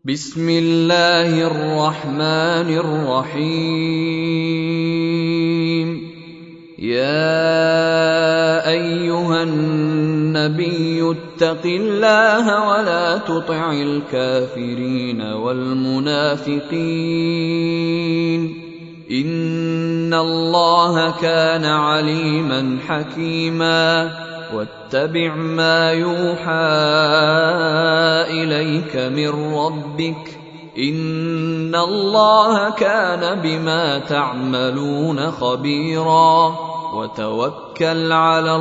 بسم الله الرحمن الرحيم. يا أيها النبي اتق الله ولا تطع الكافرين والمنافقين إن الله كان عليما حكيما. واتبع ما يوحى إليك من ربك إن الله كان بما تعملون خبيرا. وتوكل على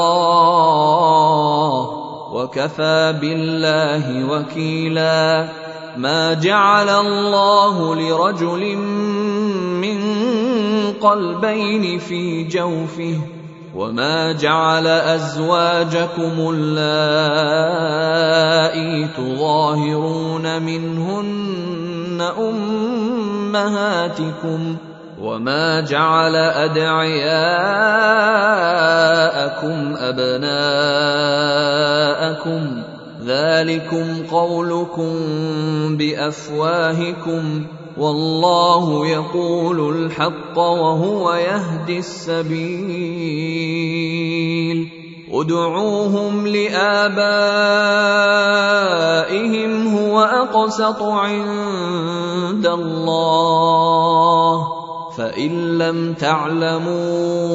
الله وكفى بالله وكيلا. ما جعل الله لرجل من قلبين في جوفه وما جعل أزواجكم اللائي تظاهرون منهن أمهاتكم وما جعل أدعياءكم أبناءكم ذلكم قولكم بأفواهكم والله يقول الحق وهو يهدي السبيل. ادعوهم لآبائهم هو أقسط عند الله فإن لم تعلموا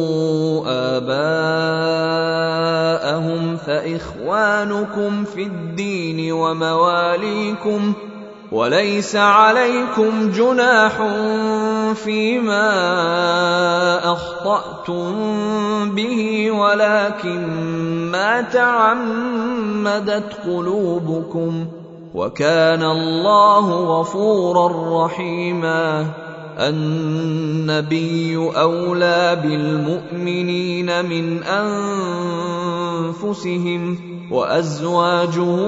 آباءهم فإخوانكم في الدين ومواليكم وليس عليكم جناح فيما أخطأتم به ولكن ما تعمدت قلوبكم وكان الله غفورا رحيما. النبي أولى بالمؤمنين من أنفسهم وأزواجه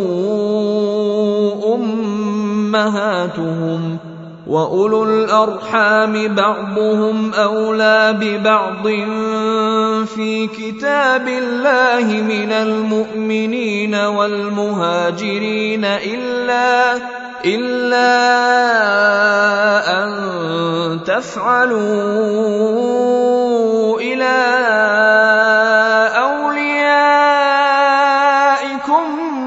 أمهاتهم وأولو الأرحام بعضهم أولى ببعض في كتاب الله من المؤمنين والمهاجرين إلا أن تفعلوا إلى أوليائكم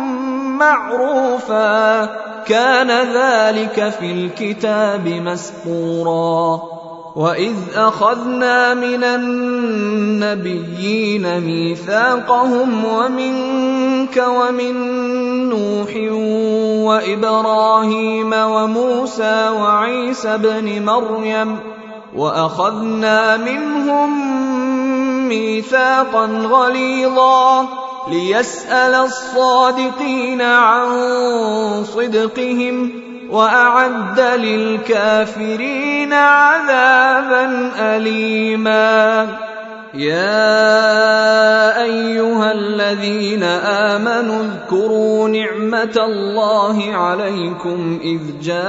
معروفا كان ذلك في الكتاب مسطورا. وإذ أخذنا من النبيين ميثاقهم ومنك ومن نوح وإبراهيم وموسى وعيسى ابن مريم وأخذنا منهم ميثاقا غليظا ليسأل الصادقين عن صدقهم وأعد للكافرين عذابا أليما. يا أيها الذين آمنوا اذكروا نعمة الله عليكم إذ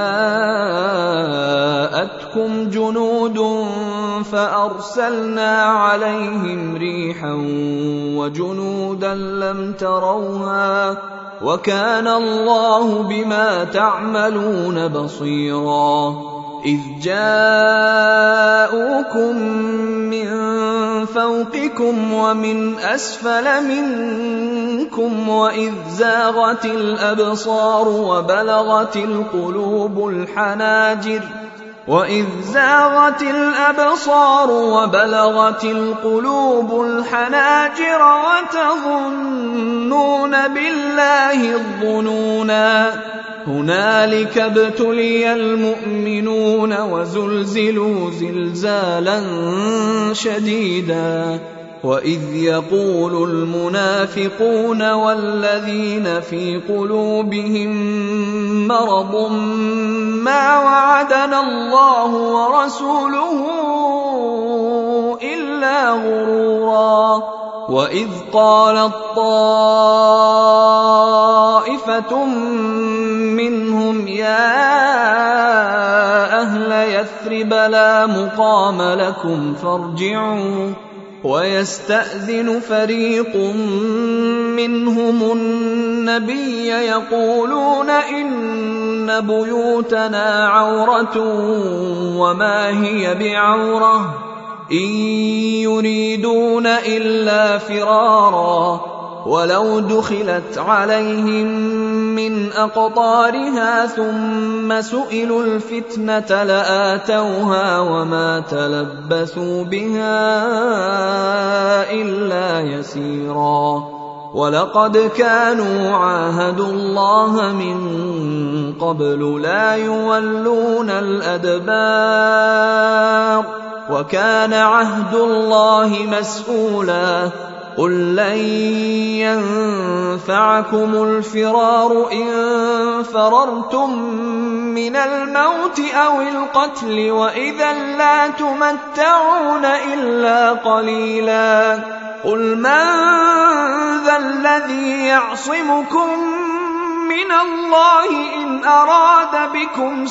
جاءتكم جنود فأرسلنا عليهم ريحا وجنودا لم تروها وكان الله بما تعملون بصيرا. إذ جاءوكم من فوقكم ومن أسفل منكم وإذ زاغت الأبصار وبلغت القلوب الحناجر وتظنون بالله الظنونا. هنالك ابتلي المؤمنون وزلزلوا زلزالا شديدا. وإذ يقول المنافقون والذين في قلوبهم مرض ما وعدنا الله ورسوله إلا غرورا. وإذ قالت طائفة منهم يا أهل يثرب لا مقام لكم فارجعوا ويستأذن فريق منهم النبي يقولون إن إن بيوتنا عورة وما هي بعورة إن يريدون إلا فرارا ولو دخلت عليهم من أقطارها ثم سئلوا الفتنة لآتوها وما تلبثوا بها إلا يسيرا ولقد كانوا عاهدوا الله من قبل لا يولون الأدبار وكان عهد الله مسؤولا قل لن ينفعكم الفرار إن فررتم من الموت أو القتل وإذا لا تمتعون إلا قليلا قل من ذا الذي يعصمكم من الله إن أراد بكم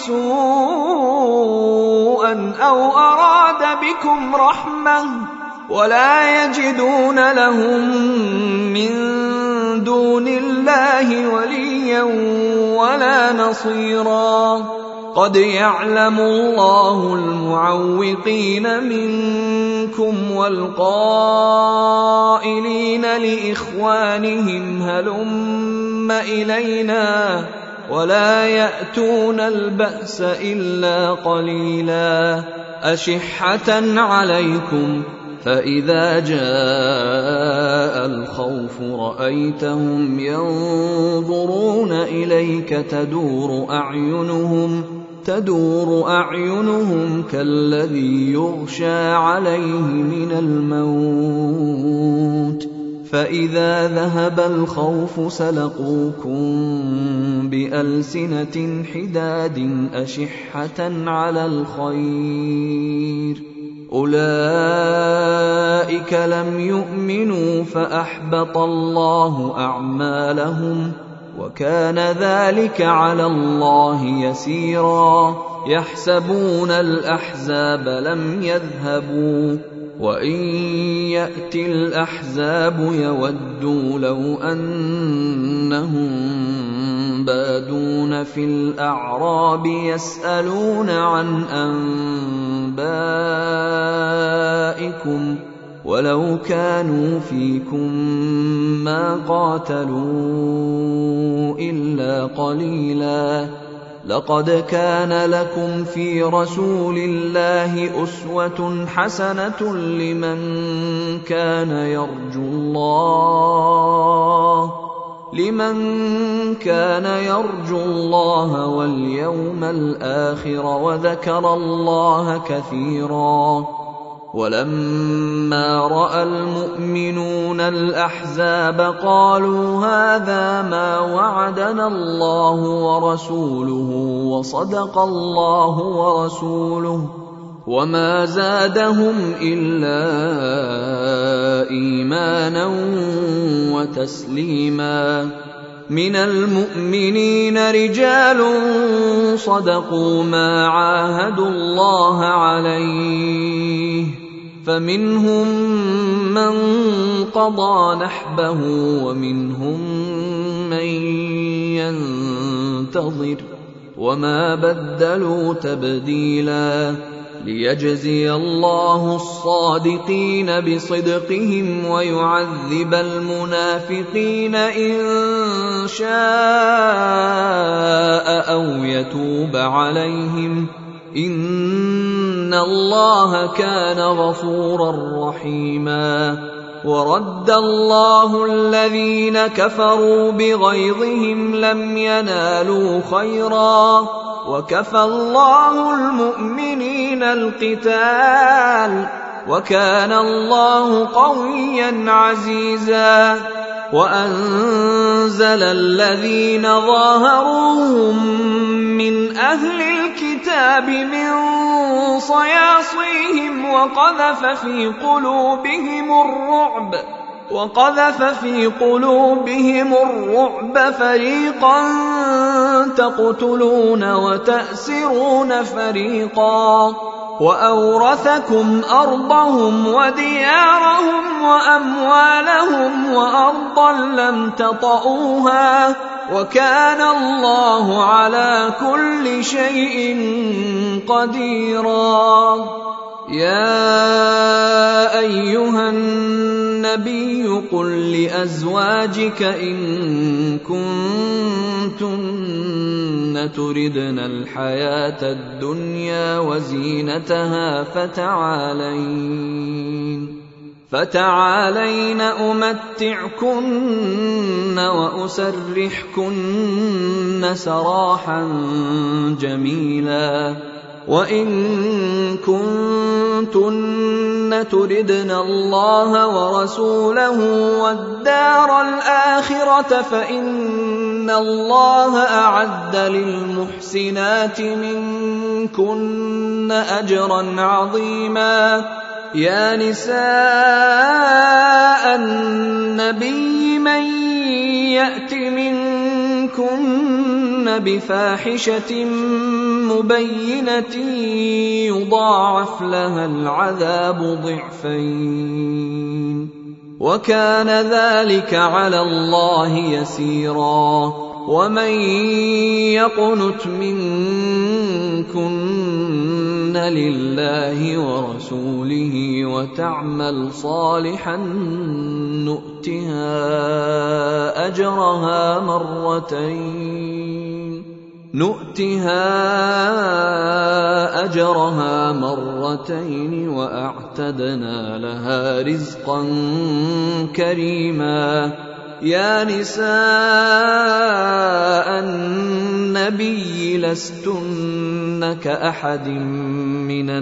سوءا أو أراد بكم رحمة ولا يجدون لهم من دون الله وليا ولا نصيرا قد يعلم الله المعوقين منكم والقائلين لإخوانهم هلم إلينا ولا يأتون البأس إلا قليلا أشحة عليكم فإذا جاء الخوف رأيتهم ينظرون إليك تدور أعينهم كالذي يغشى عليه من الموت فإذا ذهب الخوف سلقوكم بألسنة حداد أشحة على الخير أولئك لم يؤمنوا فأحبط الله أعمالهم وكان ذلك على الله يسيرا يحسبون الأحزاب لم يذهبوا وإن يأتي الأحزاب يودوا لو أنهم بادون في الأعراب يسألون عن أنبائكم ولو كانوا فيكم ما قاتلوا إلا قليلا لقد كان لكم في رسول الله أسوة حسنة لمن كان يرجو الله واليوم الآخر وذكر الله كثيرا ولما رأى المؤمنون الأحزاب قالوا هذا ما وعدنا الله ورسوله وصدق الله ورسوله وما زادهم إلا إيمانا وتسليما من المؤمنين رجال صدقوا ما عاهدوا الله عليه فمنهم من قضى نحبه ومنهم من ينتظر وما بدلوا تبديلا ليجزي الله الصادقين بصدقهم ويعذب المنافقين إن شاء أو يتوب عليهم إن الله كان غفورا رحيما ورد الله الذين كفروا بغيظهم لم ينالوا خيرا وكفى الله المؤمنين القتال وكان الله قويا عزيزا وأنزل الذين ظاهروهم من أهل الكتاب من صياصيهم وقذف في قلوبهم الرعب فريقا تقتلون وتأسرون فريقا وأورثكم أرضهم وديارهم وأموالهم وأرضا لم تطئوها وكان الله على كل شيء قديرا. يا أيها النبي قل لأزواجك إن كنتن تردن الحياة الدنيا وزينتها فتعالين أمتعكن وأسرحكن سراحا جميلا. وإن كنتن تردن الله ورسوله والدار الآخرة فإن الله أعد للمحسنات منكن أجرا عظيما. يا نساء النبي من يأت منكن بفاحشة مبينة يضاعف لها العذاب ضعفين وكان ذلك على الله يسيرا. ومن يقنت منكن لله ورسوله وتعمل صالحا نؤتها أجرها مرتين وأعتدنا لها رزقا كريما. يا نساء النبي لستن كأحد من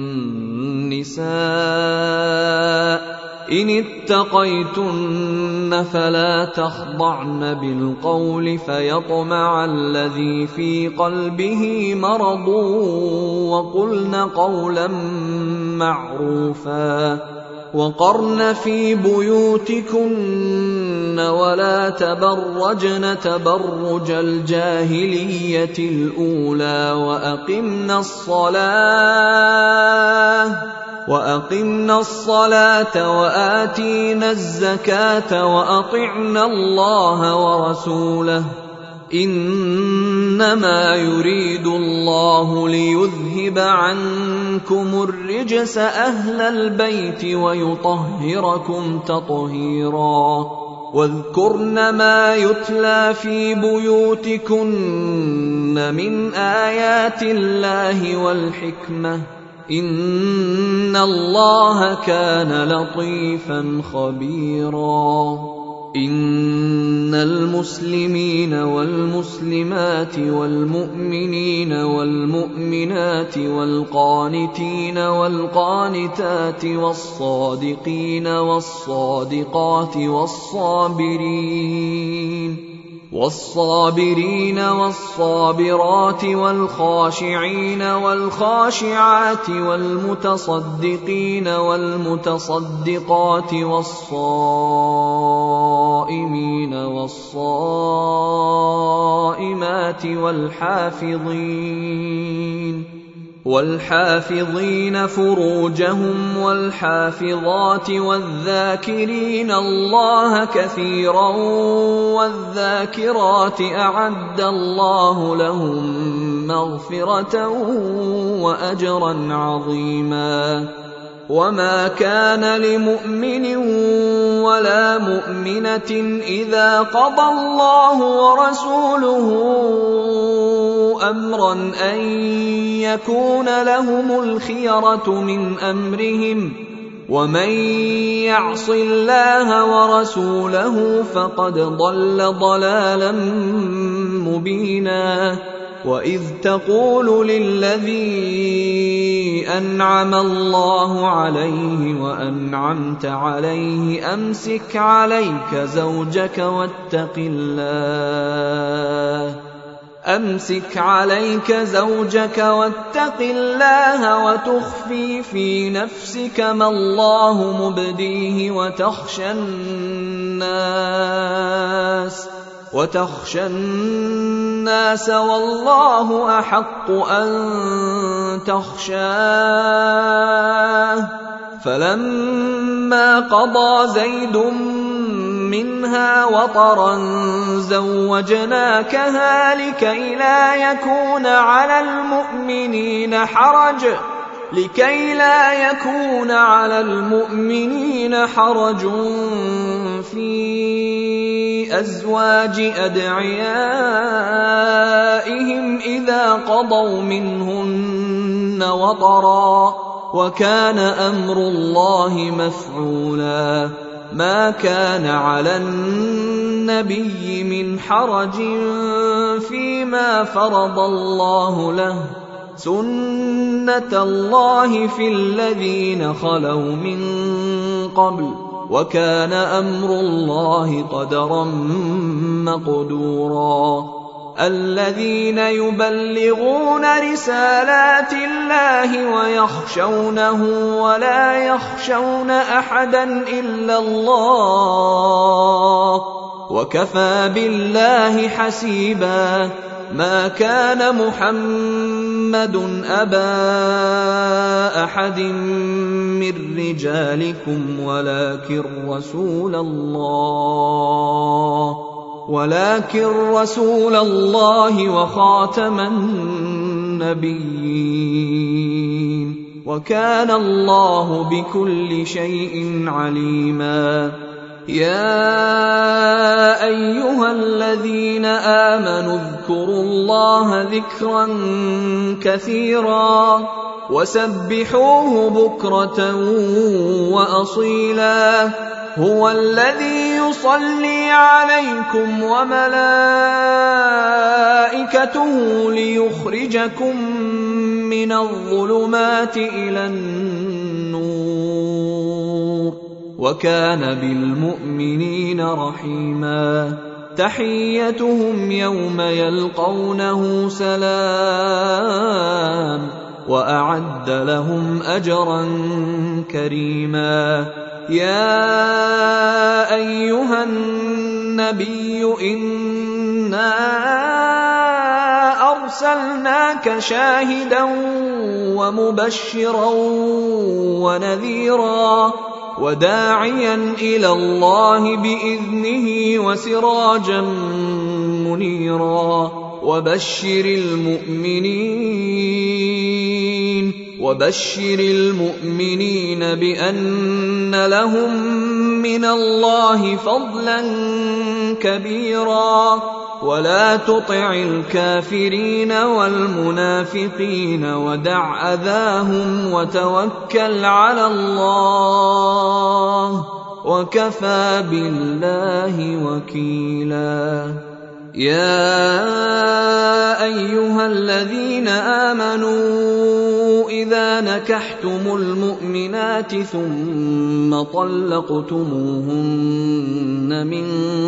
النساء إن اتقيتن فلا تخضعن بالقول فيطمع الذي في قلبه مرض وقلن قولا معروفا. وقرن في بيوتكن ولا تبرجن تبرج الجاهلية الأولى وأقمنا الصلاة وآتينا الزكاة وأطعنا الله ورسوله إنما يريد الله ليذهب عنكم الرجس أهل البيت ويطهركم تطهيرا. واذكرن ما يتلى في بيوتكن من آيات الله والحكمة إن الله كان لطيفا خبيرا. إن المسلمين والمسلمات والمؤمنين والمؤمنات والقانتين والقانتات والصادقين والصادقات والصابرين والصابرات والخاشعين والخاشعات والمتصدقين والمتصدقات والصائمين والصائمات والحافظين فروجهم والحافظات والذاكرين الله كثيرا والذاكرات أعد الله لهم مغفرة وأجرا عظيما. وما كان لمؤمن ولا مؤمنة إذا قضى الله ورسوله أمرا أن يكون لهم الخيرة من أمرهم ومن يعص الله ورسوله فقد ضل ضلالا مبينا. وإذ تقول للذي أنعم الله عليه وأنعمت عليه أمسك عليك زوجك واتق الله وتخفي في نفسك ما الله مبديه وتخشى الناس والله أحق أن تخشاه. فلما قضى زيد منها وطرا زوجناكها لكي لا يكون على المؤمنين حرج في أزواج أدعيائهم إذا قضوا منهن وطرا وكان أمر الله مفعولا ما كان على النبي من حرج فيما فرض الله له سنة الله في الذين خلوا من قبل وكان أمر الله قدرا مقدورا الذين يبلغون رسالات الله ويخشونه ولا يخشون أحدا إلا الله وكفى بالله حسيبا ما كان محمد أبا أحد من رجالكم ولكن رسول الله وخاتم النبيين وكان الله بكل شيء عليما يا أيها الذين آمنوا اذكروا الله ذكرا كثيرا وسبحوه بكرة وأصيلا هو الذي يصلي عليكم وملائكته ليخرجكم من الظلمات إلى النور وكان بالمؤمنين رحيما تحيتهم يوم يلقونه سلام وأعد لهم أجرا كريما يا أيها النبي إنا أرسلناك شاهدا ومبشرا ونذيرا وداعيا إلى الله بإذنه وسراجا منيرا وبشر المؤمنين بأن لهم من الله فضلا كبيرا ولا تطع الكافرين والمنافقين ودع أذاهم وتوكل على الله وكفى بالله وكيلا يا أيها الذين آمنوا إذا نكحتم المؤمنات ثم طلقتموهن من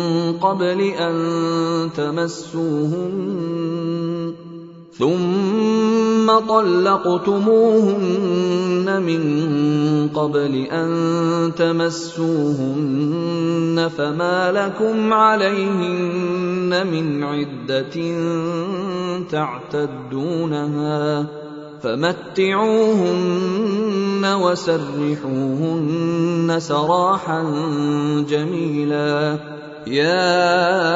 قبل أن تمسوهن فما لكم عليهن من عدة تعتدونها فمتعوهن وسرحوهن سراحا جميلا يا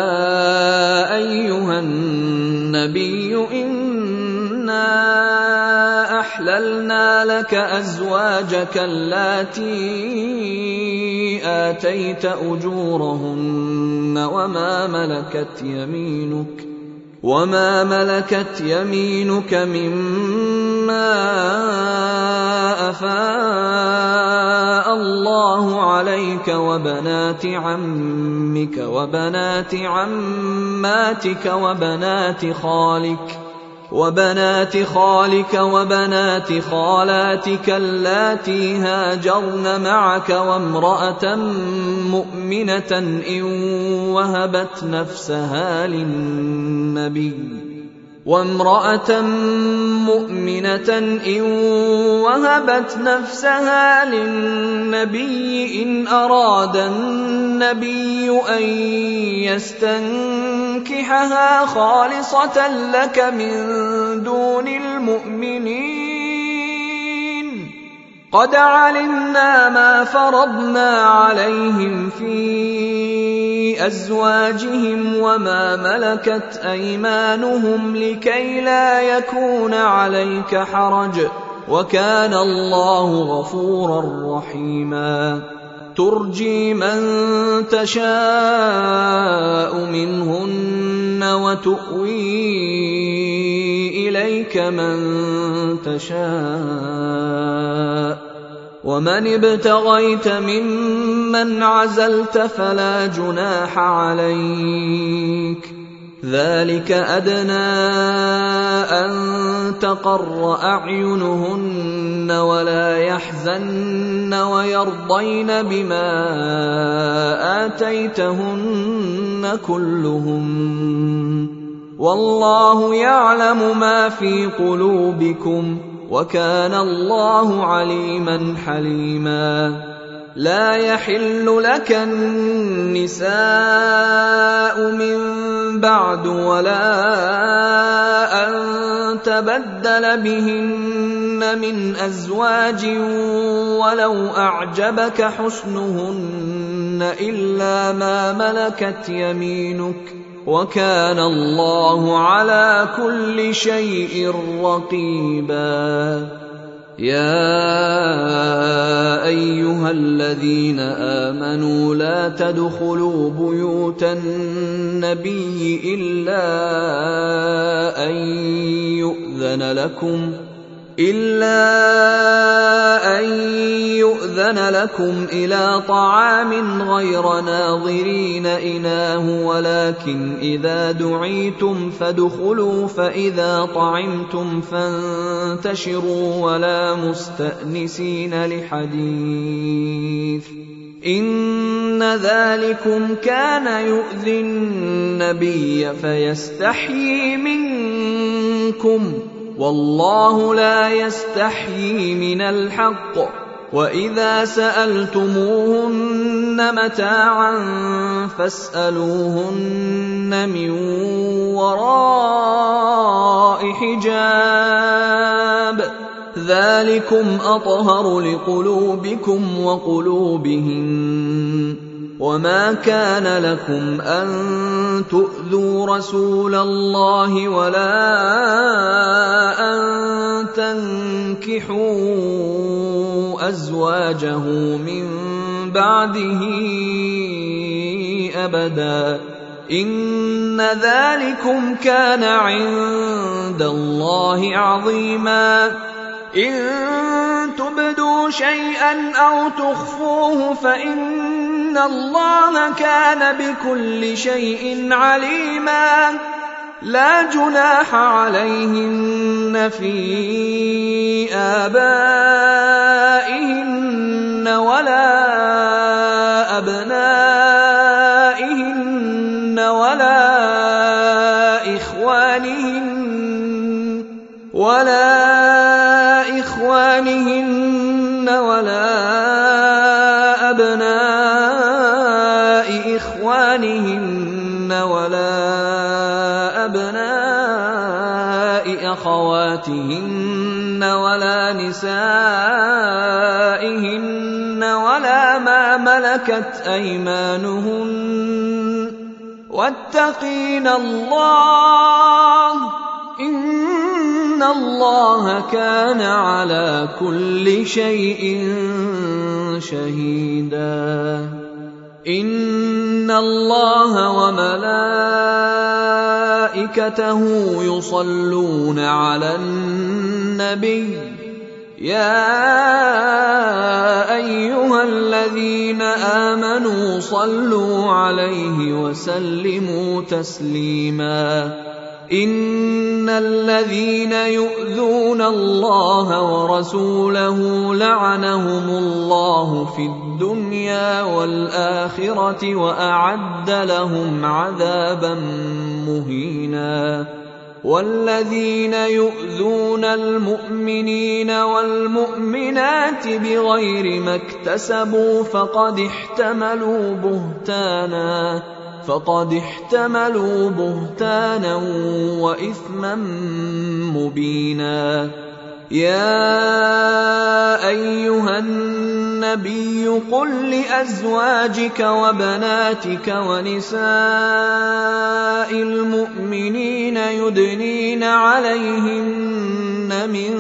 أيها النبي إنا أحللنا لك أزواجك اللاتي آتيت أجورهن وما ملكت يمينك مما أفاء الله عليك وبنات عمك وبنات عماتك وبنات خالك وبنات خالاتك اللاتي هاجرن معك وامرأة مؤمنة إن وهبت نفسها للنبي إن أراد النبي أن يستنكحها خالصة لك من دون المؤمنين قد علمنا ما فرضنا عليهم في أزواجهم وما ملكت أيمانهم لكي لا يكون عليك حرج، وكان الله غفورا رحيما. ترجي من تشاء منهن وتؤوي إليك من تشاء، ومن ابتغيت ممن عزلت فلا جناح عليك، ذلك أدنى أن تقر أعينهن ولا يحزن ويرضين بما آتيتهن كلهم، والله يعلم ما في قلوبكم، وكان الله عليما حليما. لا يحل لك النساء من بعد ولا أن تبدل بهن من أزواج ولو أعجبك حسنهن إلا ما ملكت يمينك، وكان الله على كل شيء رقيبا. يا أيها الذين آمنوا لا تدخلوا بيوت النبي إلا أن يؤذن لكم إلى طعام غير ناظرين إناه، ولكن إذا دعيتم فادخلوا، فإذا طعمتم فانتشروا ولا مستأنسين لحديث، إن ذلكم كان يؤذي النبي فيستحيي منكم، والله لا يستحيي من الحق. وإذا سألتموهن متاعا فاسألوهن من وراء حجاب، ذلكم أطهر لقلوبكم وقلوبهن. وما كان لكم أن تؤذوا رسول الله ولا أن تنكحوا أزواجه من بعده أبدا، إن ذلكم كان عند الله عظيما. إن تبدوا شيئا أو تخفوه فإن الله كان بكل شيء عليما. لا جناح عليهن في آبائهن ولا أبنائهن ولا إخوانهن ولا أبناء إخوانهن ولا أبناء أخواتهن ولا نسائهن ولا ما ملكت أيمانهن، واتقين الله، إن الله كان على كل شيء شهيدا. إن الله وملائكته يصلون على النبي، يا أيها الذين آمنوا صلوا عليه وسلموا تسليما. إن الذين يؤذون الله ورسوله لعنهم الله في الدنيا والآخرة وأعد لهم عذابا مهينا. والذين يؤذون المؤمنين والمؤمنات بغير ما اكتسبوا فقد احتملوا بهتانا وإثما مبينا. يَا أَيُّهَا النَّبِيُّ قُل لِّأَزْوَاجِكَ وَبَنَاتِكَ وَنِسَاءِ الْمُؤْمِنِينَ يُدْنِينَ عَلَيْهِنَّ مِن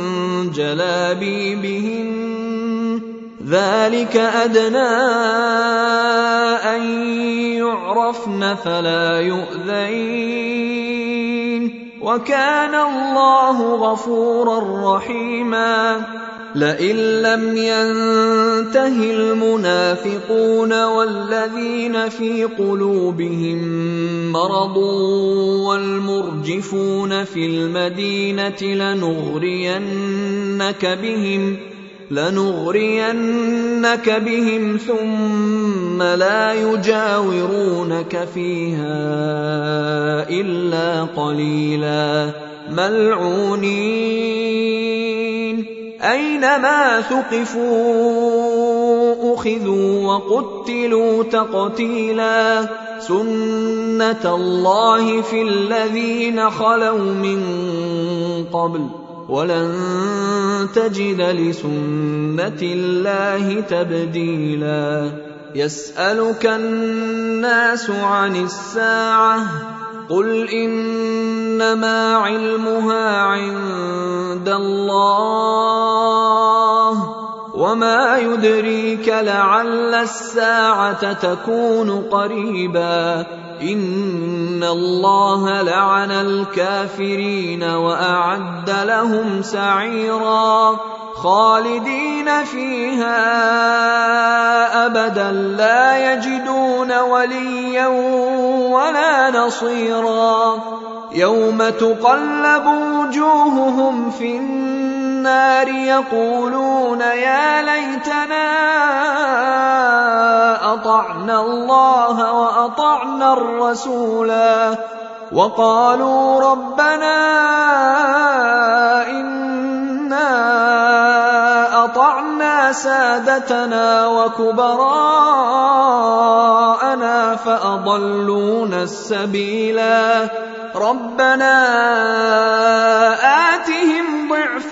جَلَابِيبِهِنَّ ذَلِكَ أَدْنَىٰ أَن يُعْرَفْنَ فَلَا يُؤْذَيْنَ ۗ وَكَانَ اللَّهُ غَفُورًا رَّحِيمًا. لئن لم ينته المنافقون والذين في قلوبهم مرض والمرجفون في المدينة لنغرينك بهم ثم لا يجاورونك فيها إلا قليلا ملعونين أينما ثقفوا أخذوا وقتلوا تقتيلا سنة الله في الذين خلوا من قبل ولن تجد لسنة الله تبديلا. يسألك الناس عن الساعة قل إنما علمها عند الله وما يدريك لعل الساعة تكون قريبا. إن الله لعن الكافرين وأعد لهم سعيرا خالدين فيها أبدا لا يجدون وليا ولا نصيرا. يوم تقلب وجوههم في النار يقولون يا ليتنا أطعنا الله وأطعنا الرسولا وقالوا ربنا إنا أطعنا سادتنا وكبراءنا فأضلونا السبيلا. ربنا آتهم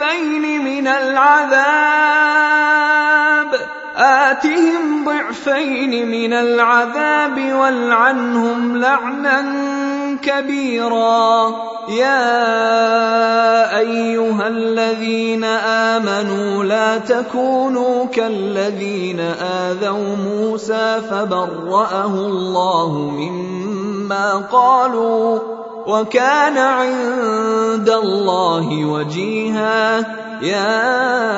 ضعفين من العذاب والعنهم لعنا كبيرا. يا أيها الذين آمنوا لا تكونوا كالذين آذوا موسى فبرأه الله مما قالوا وكان عند الله وجيها. يا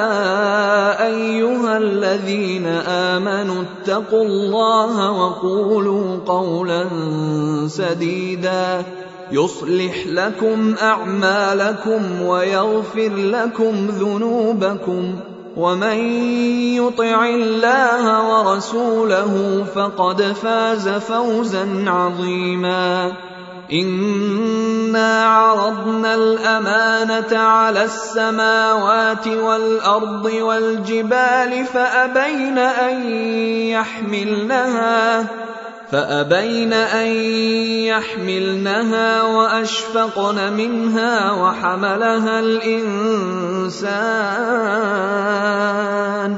أيها الذين آمنوا اتقوا الله وقولوا قولا سديدا يصلح لكم أعمالكم ويغفر لكم ذنوبكم ومن يطع الله ورسوله فقد فاز فوزا عظيما. إنا عرضنا الأمانة على السماوات والأرض والجبال فأبين أن يحملنها وأشفقن منها وحملها الإنسان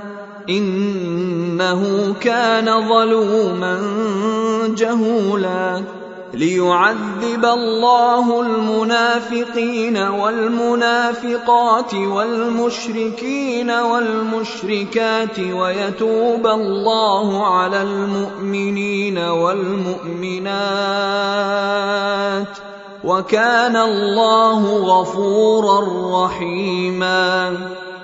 إنه كان ظلوما جهولا. ليعذب الله المنافقين والمنافقات والمشركين والمشركات ويتوب الله على المؤمنين والمؤمنات وكان الله غفورا رحيما.